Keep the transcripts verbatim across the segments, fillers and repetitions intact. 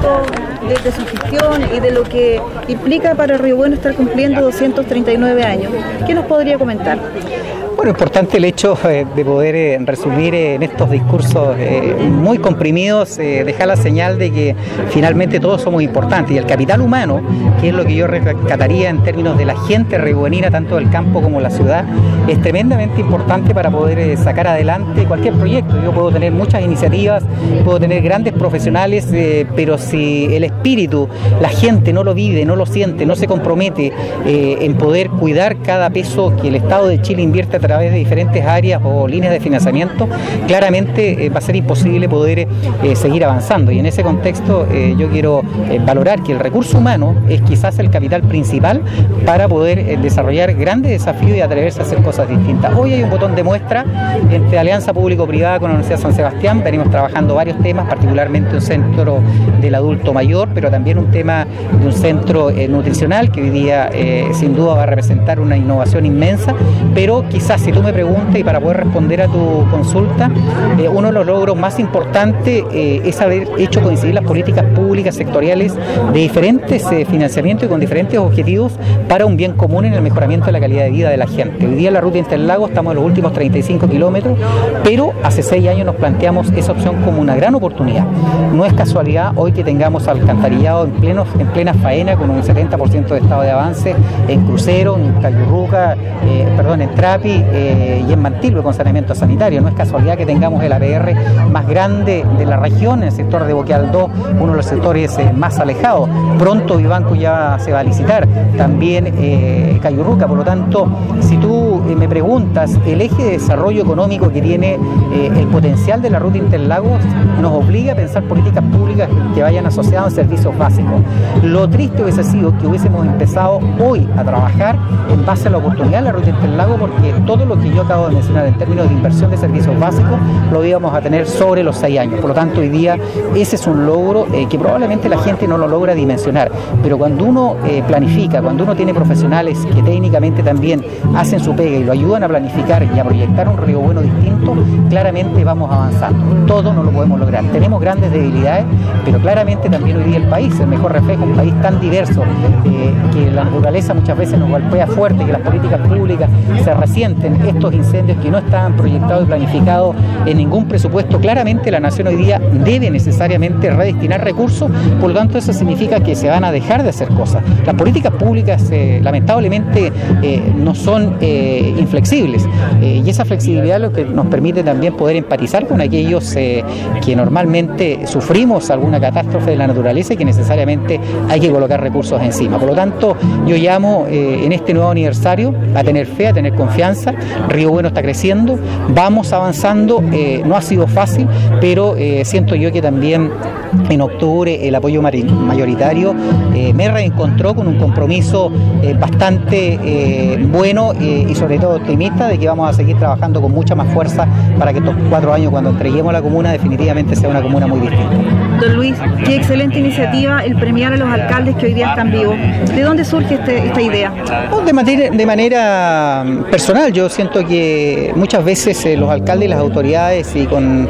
poco de, de su gestión y de lo que implica para Río Bueno estar cumpliendo doscientos treinta y nueve años. ¿Qué nos podría comentar? Bueno, importante el hecho eh, de poder eh, resumir eh, en estos discursos eh, muy comprimidos, eh, dejar la señal de que finalmente todos somos importantes y el capital humano, que es lo que yo rescataría en términos de la gente riobuenina, tanto del campo como la ciudad, es tremendamente importante para poder eh, sacar adelante cualquier proyecto. Yo puedo tener muchas iniciativas, puedo tener grandes profesionales, eh, pero si el espíritu, la gente no lo vive, no lo siente, no se compromete eh, en poder cuidar cada peso que el Estado de Chile invierte a través de diferentes áreas o líneas de financiamiento, claramente eh, va a ser imposible poder eh, seguir avanzando. Y en ese contexto eh, yo quiero eh, valorar que el recurso humano es quizás el capital principal para poder eh, desarrollar grandes desafíos y atreverse a hacer cosas distintas. Hoy hay un botón de muestra entre alianza público-privada con la Universidad de San Sebastián. Venimos trabajando varios temas, particularmente un centro del adulto mayor, pero también un tema de un centro eh, nutricional que hoy día eh, sin duda va a representar una innovación inmensa, pero quizás si tú me preguntas y para poder responder a tu consulta, eh, uno de los logros más importantes eh, es haber hecho coincidir las políticas públicas sectoriales de diferentes eh, financiamientos y con diferentes objetivos para un bien común en el mejoramiento de la calidad de vida de la gente. Hoy día en la ruta Interlagos estamos en los últimos treinta y cinco kilómetros, pero hace seis años nos planteamos esa opción como una gran oportunidad. No es casualidad hoy que tengamos alcantarillado en, pleno, en plena faena con un setenta por ciento de estado de avance en Crucero, en Cayurruca, eh, perdón, en Trapi, Eh, y en Mantilve con saneamiento sanitario. No es casualidad que tengamos el A P R más grande de la región, en el sector de Boquealdó, uno de los sectores eh, más alejados. Pronto Vivanco ya se va a licitar, también eh, Cayurruca. Por lo tanto, si tú eh, me preguntas, el eje de desarrollo económico que tiene eh, el potencial de la ruta Interlagos nos obliga a pensar políticas públicas que vayan asociadas a servicios básicos. Lo triste hubiese sido que hubiésemos empezado hoy a trabajar en base a la oportunidad de la ruta Interlagos, porque todo lo que yo acabo de mencionar en términos de inversión de servicios básicos lo íbamos a tener sobre los seis años. Por lo tanto, hoy día ese es un logro eh, que probablemente la gente no lo logra dimensionar, pero cuando uno eh, planifica, cuando uno tiene profesionales que técnicamente también hacen su pega y lo ayudan a planificar y a proyectar un Río Bueno distinto, claramente vamos avanzando. Todo no lo podemos lograr. Tenemos grandes debilidades, pero claramente también hoy día el país, el mejor reflejo, un país tan diverso, eh, que la naturaleza muchas veces nos golpea fuerte, que las políticas públicas se resienten, estos incendios que no estaban proyectados y planificados en ningún presupuesto. Claramente la nación hoy día debe necesariamente redestinar recursos, por lo tanto eso significa que se van a dejar de hacer cosas. Las políticas públicas eh, lamentablemente eh, no son eh, inflexibles eh, y esa flexibilidad es lo que nos permite también poder empatizar con aquellos eh, que normalmente sufrimos alguna catástrofe de la naturaleza y que necesariamente hay que colocar recursos encima. Por lo tanto, yo llamo eh, en este nuevo aniversario a tener fe, a tener confianza. Río Bueno está creciendo, vamos avanzando, eh, no ha sido fácil, pero eh, siento yo que también en octubre el apoyo mayoritario eh, me reencontró con un compromiso eh, bastante eh, bueno eh, y sobre todo optimista de que vamos a seguir trabajando con mucha más fuerza para que estos cuatro años, cuando entreguemos la comuna, definitivamente sea una comuna muy distinta. Don Luis, qué excelente iniciativa el premiar a los alcaldes que hoy día están vivos. ¿De dónde surge este, esta idea? De manera, de manera personal, yo siento que muchas veces eh, los alcaldes y las autoridades, y con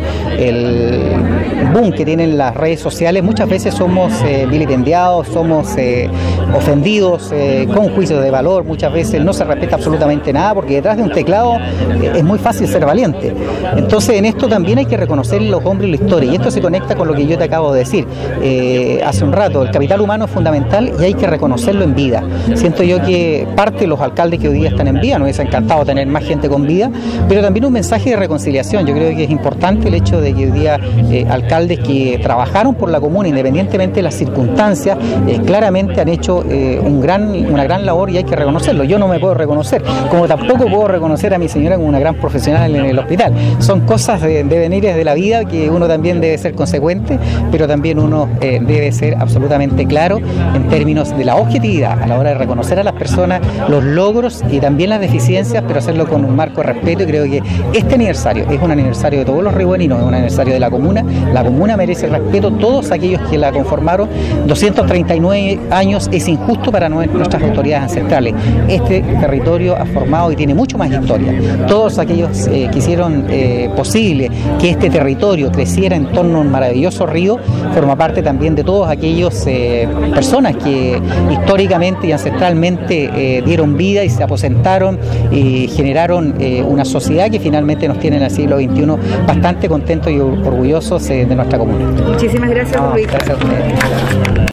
el boom que tienen las redes sociales, muchas veces somos eh, vilipendiados, somos eh, ofendidos eh, con juicios de valor, muchas veces no se respeta absolutamente nada, porque detrás de un teclado eh, es muy fácil ser valiente. Entonces en esto también hay que reconocer los hombres y la historia, y esto se conecta con lo que yo te acabo de decir eh, hace un rato. El capital humano es fundamental y hay que reconocerlo en vida. Siento yo que parte de los alcaldes que hoy día están en vida, nos hubiese encantado tener más gente con vida, pero también un mensaje de reconciliación. Yo creo que es importante el hecho de que hoy día eh, alcaldes que trabajaron por la comuna, independientemente de las circunstancias, eh, claramente han hecho eh, un gran, una gran labor y hay que reconocerlo. Yo no me puedo reconocer, como tampoco puedo reconocer a mi señora como una gran profesional en el hospital. Son cosas de, de venires de la vida que uno también debe ser consecuente, pero también uno eh, debe ser absolutamente claro en términos de la objetividad a la hora de reconocer a las personas los logros y también las deficiencias, pero hacerlo hacerlo con un marco de respeto, y creo que este aniversario es un aniversario de todos los ribueninos, es un aniversario de la comuna. La comuna merece respeto, todos aquellos que la conformaron. doscientos treinta y nueve años es injusto para nuestras autoridades ancestrales. Este territorio ha formado y tiene mucho más historia. Todos aquellos eh, que hicieron eh, posible que este territorio creciera en torno a un maravilloso río, forma parte también de todos aquellos eh, personas que históricamente y ancestralmente eh, dieron vida y se aposentaron y generaron eh, una sociedad que finalmente nos tiene en el siglo veintiuno bastante contentos y orgullosos eh, de nuestra comuna. Muchísimas gracias, no, Luis. Gracias a ustedes.